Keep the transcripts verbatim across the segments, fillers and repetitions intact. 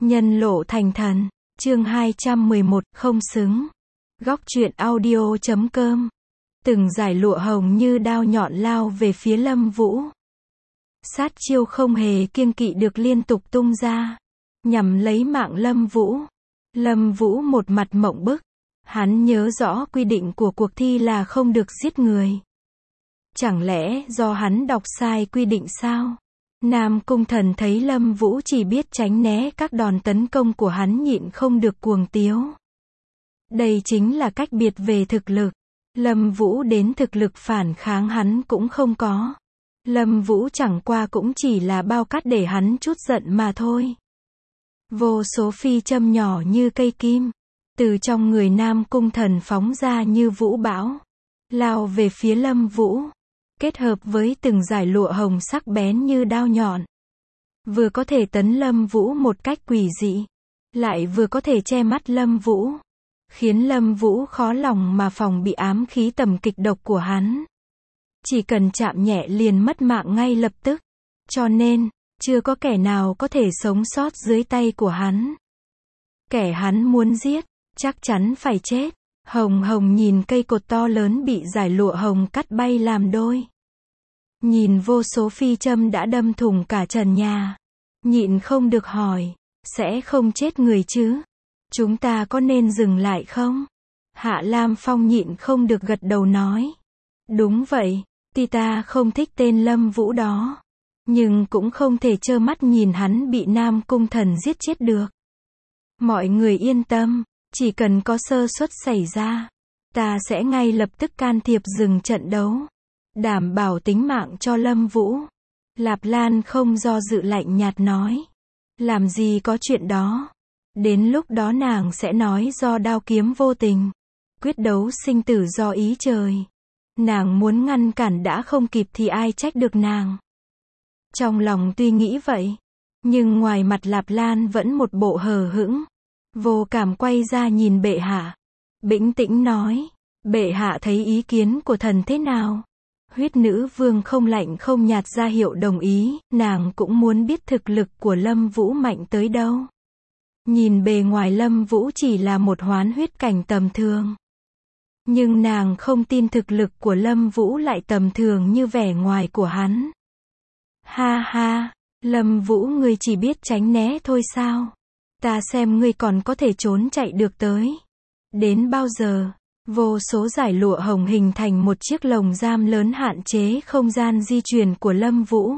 Nhân lộ thành thần, chương hai trăm mười một, không xứng. Góc truyện audio chấm com. Từng dải lụa hồng như đao nhọn lao về phía Lâm Vũ. Sát chiêu không hề kiêng kỵ được liên tục tung ra, nhằm lấy mạng Lâm Vũ. Lâm Vũ một mặt mộng bức. Hắn nhớ rõ quy định của cuộc thi là không được giết người. Chẳng lẽ do hắn đọc sai quy định sao? Nam Cung Thần thấy Lâm Vũ chỉ biết tránh né các đòn tấn công của hắn, nhịn không được cuồng tiếu. Đây chính là cách biệt về thực lực. Lâm Vũ đến thực lực phản kháng hắn cũng không có. Lâm Vũ chẳng qua cũng chỉ là bao cát để hắn chút giận mà thôi. Vô số phi châm nhỏ như cây kim, từ trong người Nam Cung Thần phóng ra như vũ bão, lao về phía Lâm Vũ. Kết hợp với từng dải lụa hồng sắc bén như đao nhọn, vừa có thể tấn Lâm Vũ một cách quỷ dị, lại vừa có thể che mắt Lâm Vũ, khiến Lâm Vũ khó lòng mà phòng bị ám khí tầm kịch độc của hắn. Chỉ cần chạm nhẹ liền mất mạng ngay lập tức. Cho nên, chưa có kẻ nào có thể sống sót dưới tay của hắn. Kẻ hắn muốn giết, chắc chắn phải chết. Hồng Hồng nhìn cây cột to lớn bị dải lụa hồng cắt bay làm đôi. Nhìn vô số phi châm đã đâm thủng cả trần nhà. Nhịn không được hỏi, sẽ không chết người chứ? Chúng ta có nên dừng lại không? Hạ Lam Phong nhịn không được gật đầu nói. Đúng vậy, tuy ta không thích tên Lâm Vũ đó, nhưng cũng không thể trơ mắt nhìn hắn bị Nam Cung Thần giết chết được. Mọi người yên tâm. Chỉ cần có sơ suất xảy ra, ta sẽ ngay lập tức can thiệp dừng trận đấu, đảm bảo tính mạng cho Lâm Vũ. Lạp Lan không do dự lạnh nhạt nói. Làm gì có chuyện đó. Đến lúc đó nàng sẽ nói do đao kiếm vô tình. Quyết đấu sinh tử do ý trời. Nàng muốn ngăn cản đã không kịp thì ai trách được nàng. Trong lòng tuy nghĩ vậy, nhưng ngoài mặt Lạp Lan vẫn một bộ hờ hững. Vô cảm quay ra nhìn bệ hạ, bĩnh tĩnh nói, bệ hạ thấy ý kiến của thần thế nào? Huyết nữ vương không lạnh không nhạt ra hiệu đồng ý, nàng cũng muốn biết thực lực của Lâm Vũ mạnh tới đâu. Nhìn bề ngoài Lâm Vũ chỉ là một hoán huyết cảnh tầm thường, nhưng nàng không tin thực lực của Lâm Vũ lại tầm thường như vẻ ngoài của hắn. Ha ha, Lâm Vũ ngươi chỉ biết tránh né thôi sao? Ta xem ngươi còn có thể trốn chạy được tới đến bao giờ? Vô số dải lụa hồng hình thành một chiếc lồng giam lớn hạn chế không gian di chuyển của Lâm Vũ.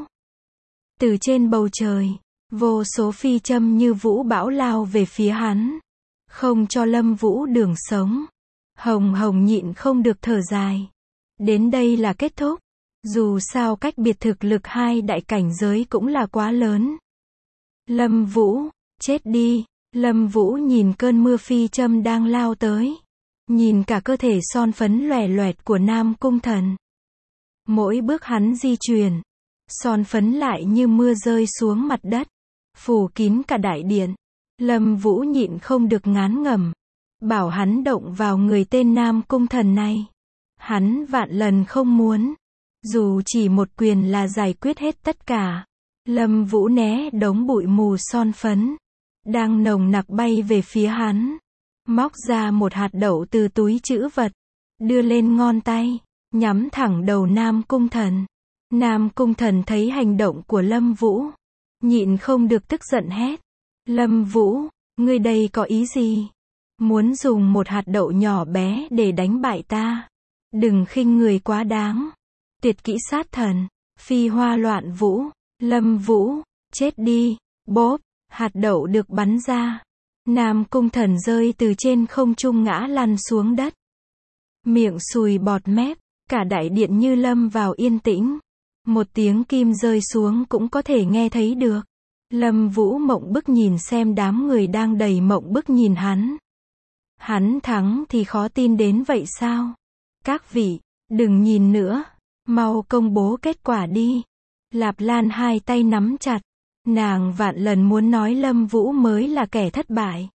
Từ trên bầu trời, vô số phi châm như vũ bão lao về phía hắn, không cho Lâm Vũ đường sống. Hồng Hồng nhịn không được thở dài. Đến đây là kết thúc. Dù sao cách biệt thực lực hai đại cảnh giới cũng là quá lớn. Lâm Vũ, chết đi. Lâm Vũ nhìn cơn mưa phi châm đang lao tới, nhìn cả cơ thể son phấn lòe loẹt của Nam Cung Thần. Mỗi bước hắn di chuyển, son phấn lại như mưa rơi xuống mặt đất, phủ kín cả đại điện. Lâm Vũ nhịn không được ngán ngẩm, bảo hắn động vào người tên Nam Cung Thần này. Hắn vạn lần không muốn, dù chỉ một quyền là giải quyết hết tất cả. Lâm Vũ né đống bụi mù son phấn đang nồng nặc bay về phía hắn, móc ra một hạt đậu từ túi trữ vật, đưa lên ngón tay, nhắm thẳng đầu Nam Cung Thần. Nam Cung Thần thấy hành động của Lâm Vũ, nhịn không được tức giận hét. Lâm Vũ, ngươi đây có ý gì? Muốn dùng một hạt đậu nhỏ bé để đánh bại ta? Đừng khinh người quá đáng. Tuyệt kỹ sát thần, phi hoa loạn vũ. Lâm Vũ, chết đi. Bốp, hạt đậu được bắn ra. Nam Cung Thần rơi từ trên không trung ngã lăn xuống đất. Miệng sùi bọt mép, cả đại điện như lâm vào yên tĩnh. Một tiếng kim rơi xuống cũng có thể nghe thấy được. Lâm Vũ mộng bức nhìn xem đám người đang đầy mộng bức nhìn hắn. Hắn thắng thì khó tin đến vậy sao? Các vị, đừng nhìn nữa, mau công bố kết quả đi. Lạp Lan hai tay nắm chặt. Nàng vạn lần muốn nói Lâm Vũ mới là kẻ thất bại,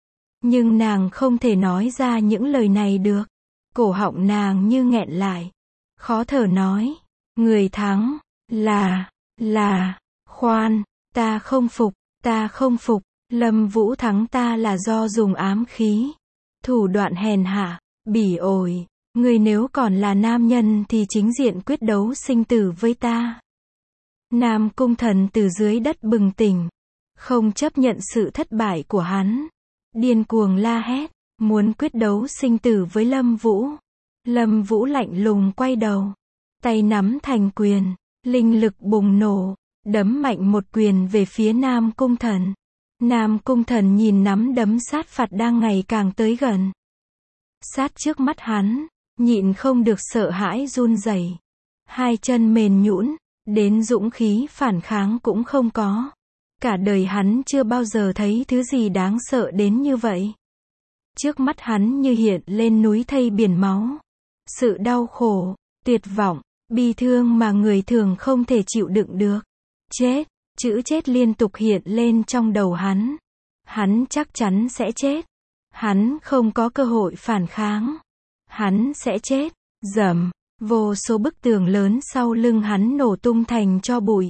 nhưng nàng không thể nói ra những lời này được. Cổ họng nàng như nghẹn lại, khó thở nói, người thắng là, là, khoan, ta không phục, ta không phục. Lâm Vũ thắng ta là do dùng ám khí, thủ đoạn hèn hạ, bỉ ổi, ngươi nếu còn là nam nhân thì chính diện quyết đấu sinh tử với ta. Nam Cung Thần từ dưới đất bừng tỉnh, không chấp nhận sự thất bại của hắn, điên cuồng la hét, muốn quyết đấu sinh tử với Lâm Vũ. Lâm Vũ lạnh lùng quay đầu, tay nắm thành quyền, linh lực bùng nổ, đấm mạnh một quyền về phía Nam Cung Thần. Nam Cung Thần nhìn nắm đấm sát phạt đang ngày càng tới gần, sát trước mắt hắn, nhịn không được sợ hãi run rẩy, hai chân mềm nhũn, đến dũng khí phản kháng cũng không có. Cả đời hắn chưa bao giờ thấy thứ gì đáng sợ đến như vậy. Trước mắt hắn như hiện lên núi thây biển máu, sự đau khổ, tuyệt vọng, bi thương mà người thường không thể chịu đựng được. Chết, chữ chết liên tục hiện lên trong đầu hắn. Hắn chắc chắn sẽ chết. Hắn không có cơ hội phản kháng. Hắn sẽ chết. Rầm, vô số bức tường lớn sau lưng hắn nổ tung thành tro bụi.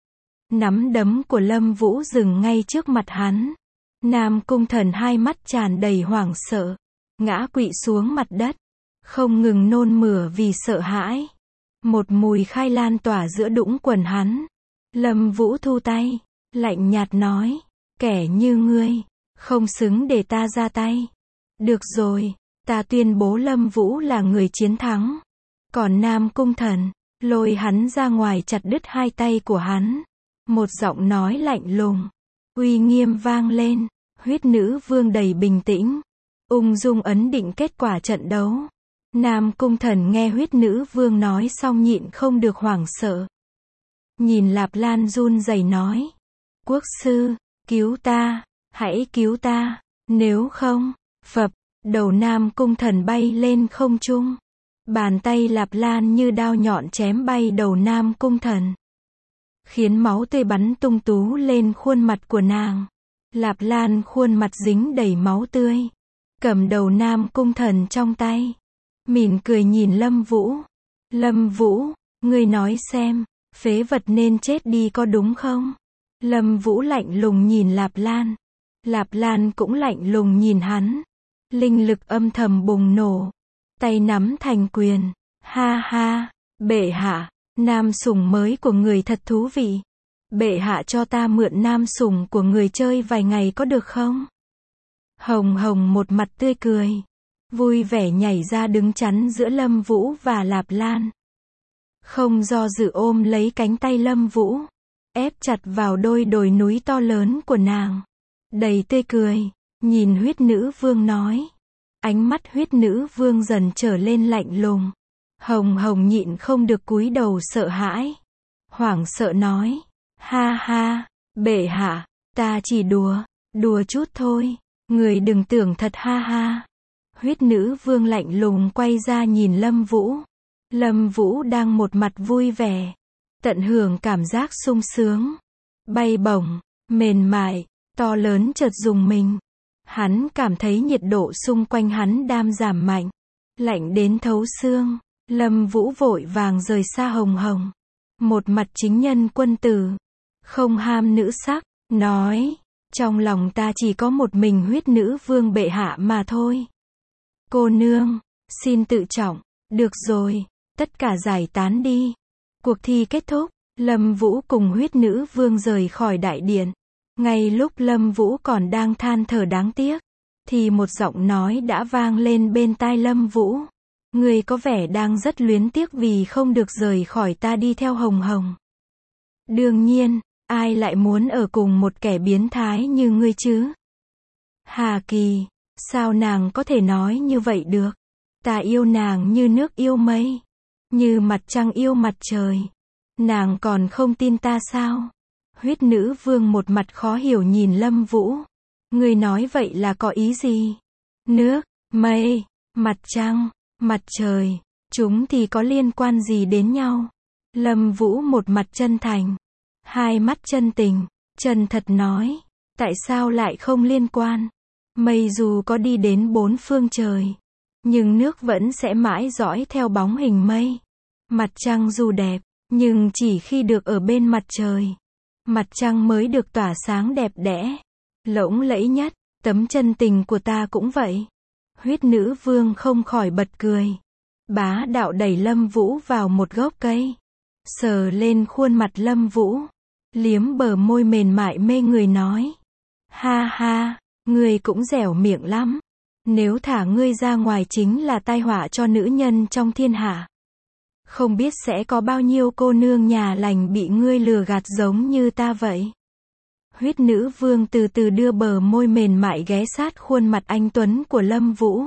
Nắm đấm của Lâm Vũ dừng ngay trước mặt hắn. Nam Cung Thần hai mắt tràn đầy hoảng sợ, ngã quỵ xuống mặt đất, không ngừng nôn mửa vì sợ hãi. Một mùi khai lan tỏa giữa đũng quần hắn. Lâm Vũ thu tay, lạnh nhạt nói, kẻ như ngươi, không xứng để ta ra tay. Được rồi, ta tuyên bố Lâm Vũ là người chiến thắng. Còn Nam Cung Thần, lôi hắn ra ngoài chặt đứt hai tay của hắn. Một giọng nói lạnh lùng, uy nghiêm vang lên. Huyết Nữ Vương đầy bình tĩnh, ung dung ấn định kết quả trận đấu. Nam Cung Thần nghe Huyết Nữ Vương nói xong nhịn không được hoảng sợ. Nhìn Lạp Lan run rẩy nói, quốc sư, cứu ta, hãy cứu ta, nếu không, phập, đầu Nam Cung Thần bay lên không trung. Bàn tay Lạp Lan như đao nhọn chém bay đầu Nam Cung Thần, khiến máu tươi bắn tung tú lên khuôn mặt của nàng. Lạp Lan khuôn mặt dính đầy máu tươi, cầm đầu Nam Cung Thần trong tay, mỉm cười nhìn Lâm Vũ. Lâm Vũ, ngươi nói xem, phế vật nên chết đi có đúng không? Lâm Vũ lạnh lùng nhìn Lạp Lan. Lạp Lan cũng lạnh lùng nhìn hắn. Linh lực âm thầm bùng nổ, tay nắm thành quyền. Ha ha, bệ hạ, nam sủng mới của người thật thú vị. Bệ hạ cho ta mượn nam sủng của người chơi vài ngày có được không? Hồng Hồng một mặt tươi cười, vui vẻ nhảy ra đứng chắn giữa Lâm Vũ và Lạp Lan. Không do dự ôm lấy cánh tay Lâm Vũ, ép chặt vào đôi đồi núi to lớn của nàng. Đầy tươi cười, nhìn Huyết Nữ Vương nói. Ánh mắt Huyết Nữ Vương dần trở lên lạnh lùng. Hồng Hồng nhịn không được cúi đầu sợ hãi, hoảng sợ nói, ha ha, bệ hạ, ta chỉ đùa, đùa chút thôi, người đừng tưởng thật ha ha. Huyết Nữ Vương lạnh lùng quay ra nhìn Lâm Vũ. Lâm Vũ đang một mặt vui vẻ, tận hưởng cảm giác sung sướng, bay bổng, mềm mại, to lớn chợt rùng mình. Hắn cảm thấy nhiệt độ xung quanh hắn đang giảm mạnh, lạnh đến thấu xương. Lâm Vũ vội vàng rời xa Hồng Hồng, một mặt chính nhân quân tử, không ham nữ sắc, nói, trong lòng ta chỉ có một mình Huyết Nữ Vương bệ hạ mà thôi. Cô nương, xin tự trọng, được rồi, tất cả giải tán đi. Cuộc thi kết thúc, Lâm Vũ cùng Huyết Nữ Vương rời khỏi đại điện. Ngay lúc Lâm Vũ còn đang than thở đáng tiếc, thì một giọng nói đã vang lên bên tai Lâm Vũ. Ngươi có vẻ đang rất luyến tiếc vì không được rời khỏi ta đi theo Hồng Hồng. Đương nhiên, ai lại muốn ở cùng một kẻ biến thái như ngươi chứ? Hà Kỳ, sao nàng có thể nói như vậy được? Ta yêu nàng như nước yêu mây, như mặt trăng yêu mặt trời. Nàng còn không tin ta sao? Huyết Nữ Vương một mặt khó hiểu nhìn Lâm Vũ. Ngươi nói vậy là có ý gì? Nước, mây, mặt trăng, mặt trời, chúng thì có liên quan gì đến nhau? Lâm Vũ một mặt chân thành, hai mắt chân tình, chân thật nói, tại sao lại không liên quan? Mây dù có đi đến bốn phương trời, nhưng nước vẫn sẽ mãi dõi theo bóng hình mây. Mặt trăng dù đẹp, nhưng chỉ khi được ở bên mặt trời, mặt trăng mới được tỏa sáng đẹp đẽ. lộng lẫy nhất, tấm chân tình của ta cũng vậy. Huyết nữ vương không khỏi bật cười. Bá đạo đẩy Lâm Vũ vào một gốc cây. Sờ lên khuôn mặt Lâm Vũ. Liếm bờ môi mềm mại mê người nói. Ha ha, ngươi cũng dẻo miệng lắm. Nếu thả ngươi ra ngoài chính là tai họa cho nữ nhân trong thiên hạ. Không biết sẽ có bao nhiêu cô nương nhà lành bị ngươi lừa gạt giống như ta vậy. Huyết nữ vương từ từ đưa bờ môi mềm mại ghé sát khuôn mặt anh tuấn của Lâm Vũ.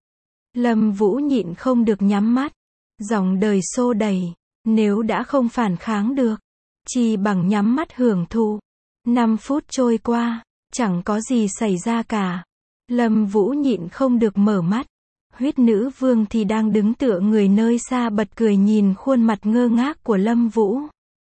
Lâm Vũ nhịn không được nhắm mắt. Dòng đời xô đẩy, nếu đã không phản kháng được, chỉ bằng nhắm mắt hưởng thụ. Năm phút trôi qua, chẳng có gì xảy ra cả. Lâm Vũ nhịn không được mở mắt. Huyết nữ vương thì đang đứng tựa người nơi xa bật cười nhìn khuôn mặt ngơ ngác của Lâm Vũ.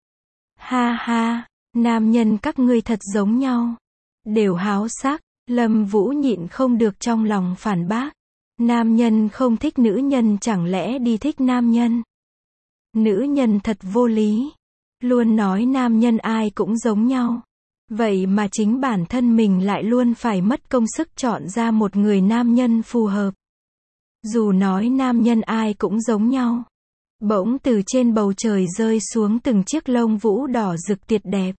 Ha ha, nam nhân các ngươi thật giống nhau. Đều háo sắc. Lâm Vũ nhịn không được trong lòng phản bác. Nam nhân không thích nữ nhân chẳng lẽ đi thích nam nhân. Nữ nhân thật vô lý. Luôn nói nam nhân ai cũng giống nhau. Vậy mà chính bản thân mình lại luôn phải mất công sức chọn ra một người nam nhân phù hợp. Dù nói nam nhân ai cũng giống nhau. Bỗng từ trên bầu trời rơi xuống từng chiếc lông vũ đỏ rực tuyệt đẹp.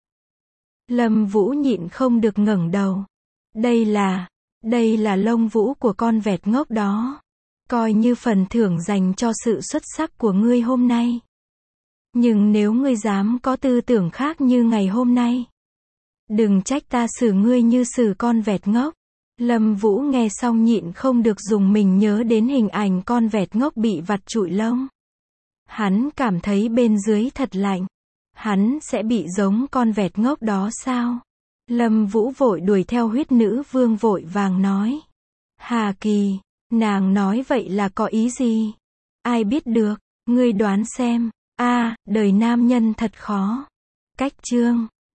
Lâm Vũ nhịn không được ngẩng đầu. Đây là, đây là lông vũ của con vẹt ngốc đó. Coi như phần thưởng dành cho sự xuất sắc của ngươi hôm nay. Nhưng nếu ngươi dám có tư tưởng khác như ngày hôm nay, đừng trách ta xử ngươi như xử con vẹt ngốc. Lâm Vũ nghe xong nhịn không được dùng mình nhớ đến hình ảnh con vẹt ngốc bị vặt trụi lông. Hắn cảm thấy bên dưới thật lạnh. Hắn sẽ bị giống con vẹt ngốc đó sao? Lâm Vũ vội đuổi theo huyết nữ vương vội vàng nói. Hà Kỳ, nàng nói vậy là có ý gì? Ai biết được, ngươi đoán xem. A, đời nam nhân thật khó. Cách chương